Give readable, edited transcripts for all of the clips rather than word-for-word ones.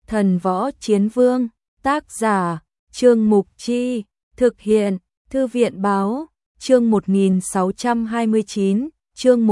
Thần Võ Chiến Vương, tác giả, Trương Mục Chi, thực hiện, Thư viện Báo, chương 1629, chương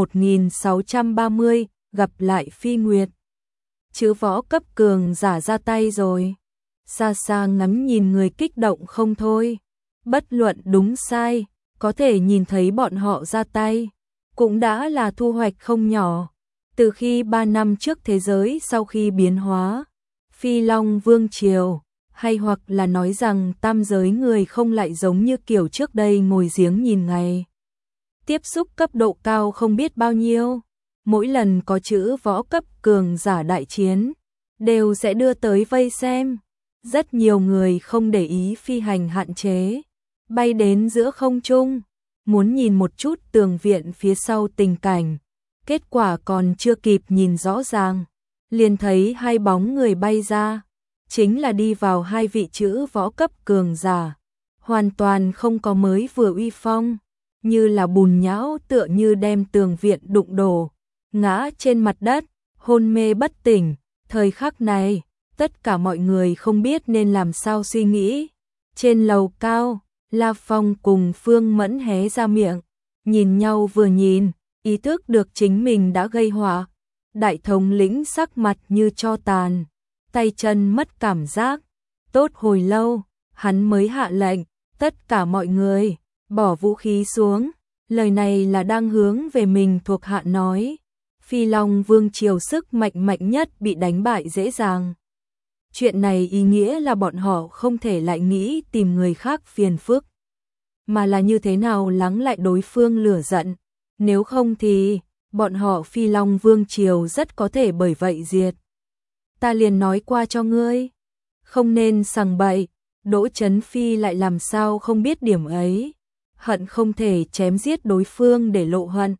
1630, gặp lại Phi Nguyệt. Chữ võ cấp cường giả ra tay rồi. Xa xa ngắm nhìn người kích động không thôi. Bất luận đúng sai, có thể nhìn thấy bọn họ ra tay, cũng đã là thu hoạch không nhỏ. Từ khi 3 năm trước thế giới sau khi biến hóa, Phi Long Vương Triều, hay hoặc là nói rằng tam giới người không lại giống như kiểu trước đây ngồi giếng nhìn ngày. Tiếp xúc cấp độ cao không biết bao nhiêu, mỗi lần có chữ võ cấp cường giả đại chiến, đều sẽ đưa tới vây xem. Rất nhiều người không để ý phi hành hạn chế, bay đến giữa không trung, muốn nhìn một chút tường viện phía sau tình cảnh. Kết quả còn chưa kịp nhìn rõ ràng, liền thấy hai bóng người bay ra, chính là đi vào hai vị chữ võ cấp cường giả, hoàn toàn không có mới vừa uy phong, như là bùn nhão tựa như đem tường viện đụng đổ, ngã trên mặt đất, hôn mê bất tỉnh. Thời khắc này, tất cả mọi người không biết nên làm sao suy nghĩ. Trên lầu cao, La Phong cùng Phương Mẫn hé ra miệng, nhìn nhau vừa nhìn, ý thức được chính mình đã gây họa. Đại thống lĩnh sắc mặt như tro tàn, tay chân mất cảm giác. Tốt hồi lâu, hắn mới hạ lệnh, tất cả mọi người, bỏ vũ khí xuống. Lời này là đang hướng về mình thuộc hạ nói. Phi Long Vương Triều sức mạnh mạnh nhất bị đánh bại dễ dàng. Chuyện này ý nghĩa là bọn họ không thể lại nghĩ tìm người khác phiền phức, mà là như thế nào lắng lại đối phương lửa giận. Nếu không thì, bọn họ Phi Long Vương Triều rất có thể bởi vậy diệt. Ta liền nói qua cho ngươi, không nên sằng bậy. Đỗ Chấn Phi lại làm sao không biết điểm ấy, hận không thể chém giết đối phương để lộ hận.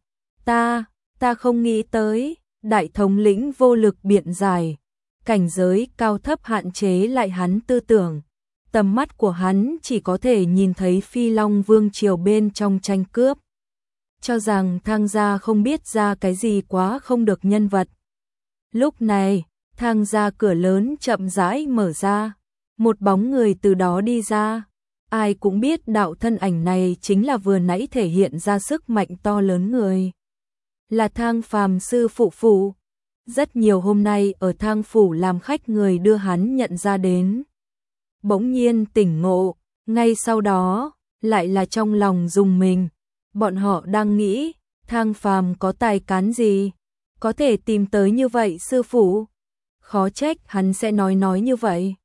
Ta không nghĩ tới. Đại thống lĩnh vô lực biện giải, cảnh giới cao thấp hạn chế lại hắn tư tưởng. Tầm mắt của hắn chỉ có thể nhìn thấy Phi Long Vương Triều bên trong tranh cướp, cho rằng Thang gia không biết ra cái gì quá không được nhân vật. Lúc này, Thang gia cửa lớn chậm rãi mở ra, một bóng người từ đó đi ra. Ai cũng biết đạo thân ảnh này chính là vừa nãy thể hiện ra sức mạnh to lớn người, là Thang Phàm sư phụ phủ. Rất nhiều hôm nay ở Thang phủ làm khách người đưa hắn nhận ra đến. Bỗng nhiên tỉnh ngộ, ngay sau đó, lại là trong lòng rùng mình. Bọn họ đang nghĩ, Thang Phàm có tài cán gì, có thể tìm tới như vậy sư phụ. Khó trách hắn sẽ nói như vậy.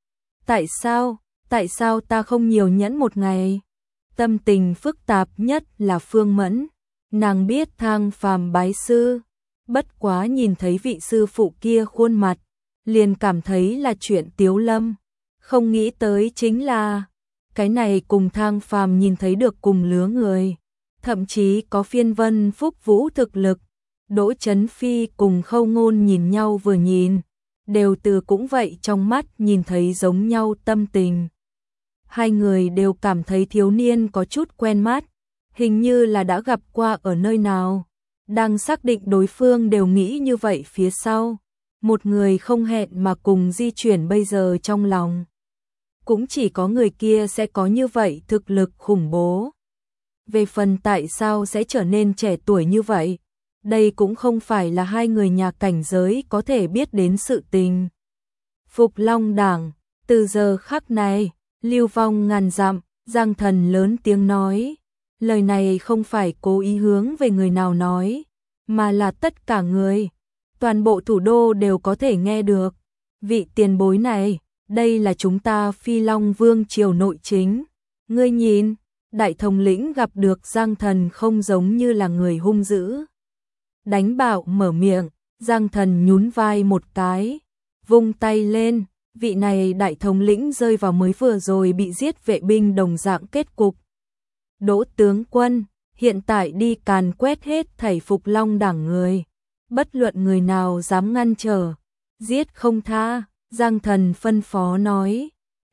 Tại sao ta không nhiều nhẫn một ngày? Tâm tình phức tạp nhất là Phương Mẫn. Nàng biết Thang Phàm bái sư, bất quá nhìn thấy vị sư phụ kia khuôn mặt, liền cảm thấy là chuyện tiếu lâm. Không nghĩ tới chính là, cái này cùng Thang Phàm nhìn thấy được cùng lứa người, thậm chí có phiên vân phúc vũ thực lực. Đỗ Chấn Phi cùng Khâu Ngôn nhìn nhau vừa nhìn, đều từ cũng vậy trong mắt nhìn thấy giống nhau tâm tình. Hai người đều cảm thấy thiếu niên có chút quen mắt, hình như là đã gặp qua ở nơi nào. Đang xác định đối phương đều nghĩ như vậy phía sau, một người không hẹn mà cùng di chuyển bây giờ trong lòng. Cũng chỉ có người kia sẽ có như vậy thực lực khủng bố. Về phần tại sao sẽ trở nên trẻ tuổi như vậy, đây cũng không phải là hai người nhà cảnh giới có thể biết đến sự tình. Phục Long Đảng, từ giờ khắc này, lưu vong ngàn dặm. Giang Thần lớn tiếng nói. Lời này không phải cố ý hướng về người nào nói, mà là tất cả người, toàn bộ thủ đô đều có thể nghe được. Vị tiền bối này, đây là chúng ta Phi Long Vương Triều nội chính. Ngươi nhìn, đại thống lĩnh gặp được Giang Thần không giống như là người hung dữ. Đánh bạo mở miệng, Giang Thần nhún vai một cái, vung tay lên. Vị này đại thống lĩnh rơi vào mới vừa rồi bị giết vệ binh đồng dạng kết cục. Đỗ tướng quân, hiện tại đi càn quét hết thảy Phục Long Đảng người, bất luận người nào dám ngăn trở, giết không tha. Giang Thần phân phó nói.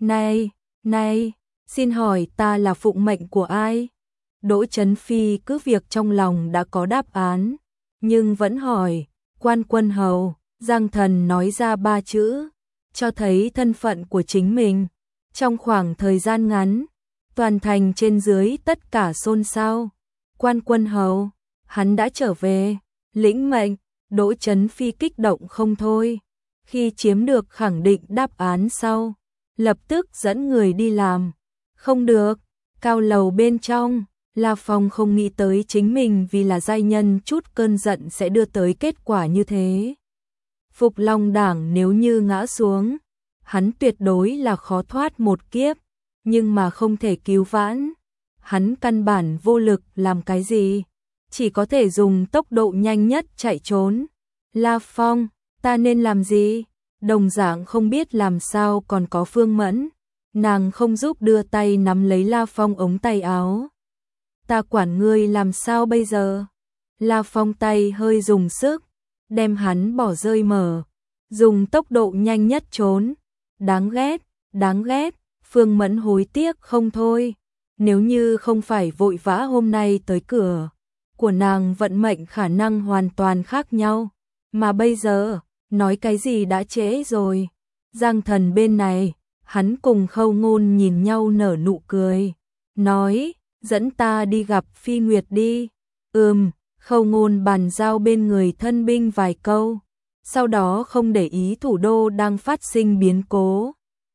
Này, xin hỏi ta là phụng mệnh của ai? Đỗ Chấn Phi cứ việc trong lòng đã có đáp án, nhưng vẫn hỏi. Quan Quân Hầu. Giang Thần nói ra 3 chữ. cho thấy thân phận của chính mình. Trong khoảng thời gian ngắn, toàn thành trên dưới tất cả xôn xao. Quan Quân Hầu, hắn đã trở về, lĩnh mệnh. Đỗ Chấn Phi kích động không thôi. Khi chiếm được khẳng định đáp án sau, lập tức dẫn người đi làm. Không được, cao lầu bên trong, La Phong không nghĩ tới chính mình vì là giai nhân chút cơn giận sẽ đưa tới kết quả như thế. Phục Long Đảng nếu như ngã xuống, hắn tuyệt đối là khó thoát một kiếp, nhưng mà không thể cứu vãn. Hắn căn bản vô lực làm cái gì, chỉ có thể dùng tốc độ nhanh nhất chạy trốn. La Phong, ta nên làm gì? Đồng dạng không biết làm sao còn có Phương Mẫn. Nàng không giúp đưa tay nắm lấy La Phong ống tay áo. Ta quản ngươi làm sao bây giờ? La Phong tay hơi dùng sức, đem hắn bỏ rơi mở, dùng tốc độ nhanh nhất trốn. Đáng ghét, đáng ghét, Phương Mẫn hối tiếc không thôi. Nếu như không phải vội vã hôm nay tới cửa của nàng, vận mệnh khả năng hoàn toàn khác nhau. Mà bây giờ, nói cái gì đã trễ rồi. Giang Thần bên này, hắn cùng Khâu Ngôn nhìn nhau nở nụ cười, nói, dẫn ta đi gặp Phi Nguyệt đi. Khâu Ngôn bàn giao bên người thân binh vài câu, sau đó không để ý thủ đô đang phát sinh biến cố.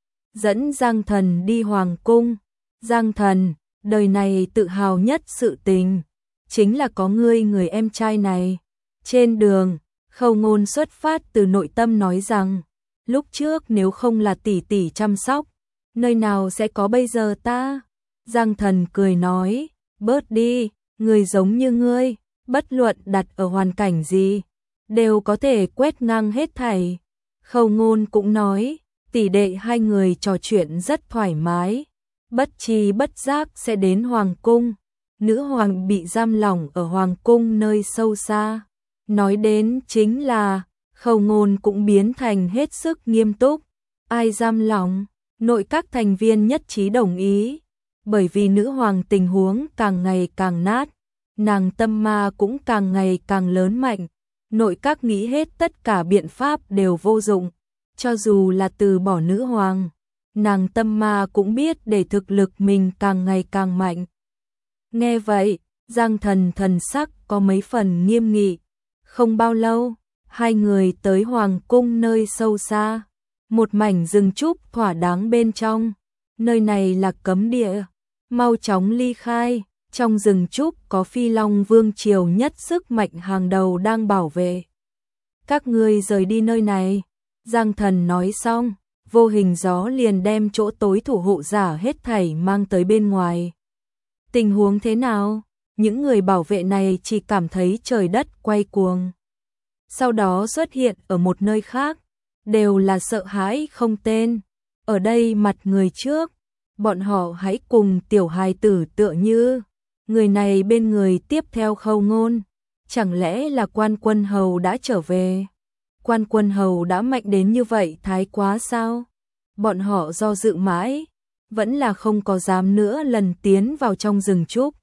Dẫn Giang Thần đi Hoàng Cung. Giang Thần, đời này tự hào nhất sự tình, chính là có ngươi người em trai này. Trên đường, Khâu Ngôn xuất phát từ nội tâm nói rằng, lúc trước nếu không là tỷ tỷ chăm sóc, nơi nào sẽ có bây giờ ta? Giang Thần cười nói, bớt đi, người giống như ngươi, bất luận đặt ở hoàn cảnh gì, đều có thể quét ngang hết thảy. Khâu Ngôn cũng nói, tỷ đệ hai người trò chuyện rất thoải mái, bất tri bất giác sẽ đến Hoàng Cung. Nữ hoàng bị giam lỏng ở Hoàng Cung nơi sâu xa. Nói đến chính là, Khâu Ngôn cũng biến thành hết sức nghiêm túc. Ai giam lỏng? Nội các thành viên nhất trí đồng ý. Bởi vì nữ hoàng tình huống càng ngày càng nát, nàng tâm ma cũng càng ngày càng lớn mạnh. Nội các nghĩ hết tất cả biện pháp đều vô dụng. Cho dù là từ bỏ nữ hoàng, nàng tâm ma cũng biết để thực lực mình càng ngày càng mạnh. Nghe vậy, Giang Thần thần sắc có mấy phần nghiêm nghị. Không bao lâu, hai người tới Hoàng Cung nơi sâu xa. Một mảnh rừng trúc thỏa đáng bên trong. Nơi này là cấm địa. Mau chóng ly khai. Trong rừng trúc có Phi Long Vương triều nhất sức mạnh hàng đầu đang bảo vệ. Các ngươi rời đi nơi này. Giang Thần nói xong, vô hình gió liền đem chỗ tối thủ hộ giả hết thảy mang tới bên ngoài. Tình huống thế nào? Những người bảo vệ này chỉ cảm thấy trời đất quay cuồng. Sau đó xuất hiện ở một nơi khác, đều là sợ hãi không tên. Ở đây mặt người trước, bọn họ hãy cùng tiểu hài tử tựa như. Người này bên người tiếp theo Khâu Ngôn. Chẳng lẽ là Quan Quân Hầu đã trở về? Quan Quân Hầu đã mạnh đến như vậy thái quá sao? Bọn họ do dự mãi, vẫn là không có dám nữa lần tiến vào trong rừng trúc.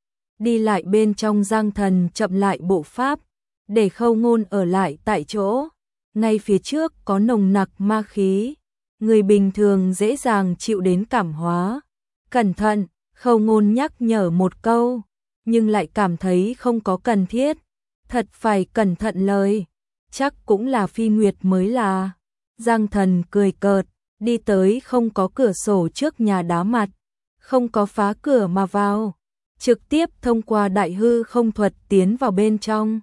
Đi lại bên trong, Giang Thần chậm lại bộ pháp, để Khâu Ngôn ở lại tại chỗ. Ngay phía trước có nồng nặc ma khí, người bình thường dễ dàng chịu đến cảm hóa. Cẩn thận, Khâu Ngôn nhắc nhở một câu, nhưng lại cảm thấy không có cần thiết. Thật phải cẩn thận lời, chắc cũng là Phi Nguyệt mới là. Giang Thần cười cợt, đi tới không có cửa sổ trước nhà đá mặt, không có phá cửa mà vào, trực tiếp thông qua đại hư không thuật tiến vào bên trong.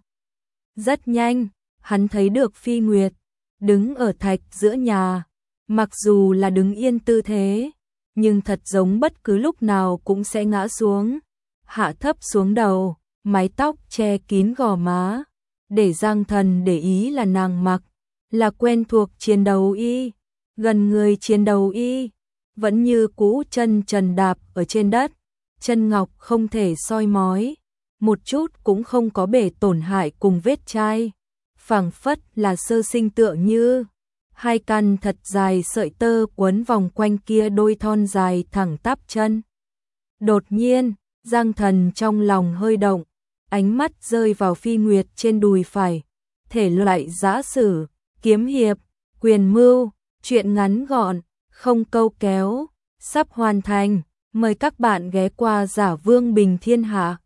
Rất nhanh, hắn thấy được Phi Nguyệt, đứng ở thạch giữa nhà, mặc dù là đứng yên tư thế, nhưng thật giống bất cứ lúc nào cũng sẽ ngã xuống, hạ thấp xuống đầu, mái tóc che kín gò má. Để Giang Thần để ý là nàng mặc, là quen thuộc chiến đấu y, gần người chiến đấu y, vẫn như cũ chân trần đạp ở trên đất, chân ngọc không thể soi mói, một chút cũng không có bể tổn hại cùng vết chai, phảng phất là sơ sinh tựa như. Hai căn thật dài sợi tơ quấn vòng quanh kia đôi thon dài thẳng tắp chân. Đột nhiên, Giang Thần trong lòng hơi động, ánh mắt rơi vào Phi Nguyệt trên đùi phải, thể loại giã sử, kiếm hiệp, quyền mưu, Chuyện ngắn gọn, không câu kéo, sắp hoàn thành. Mời các bạn ghé qua Giả Vương Bình Thiên Hạ.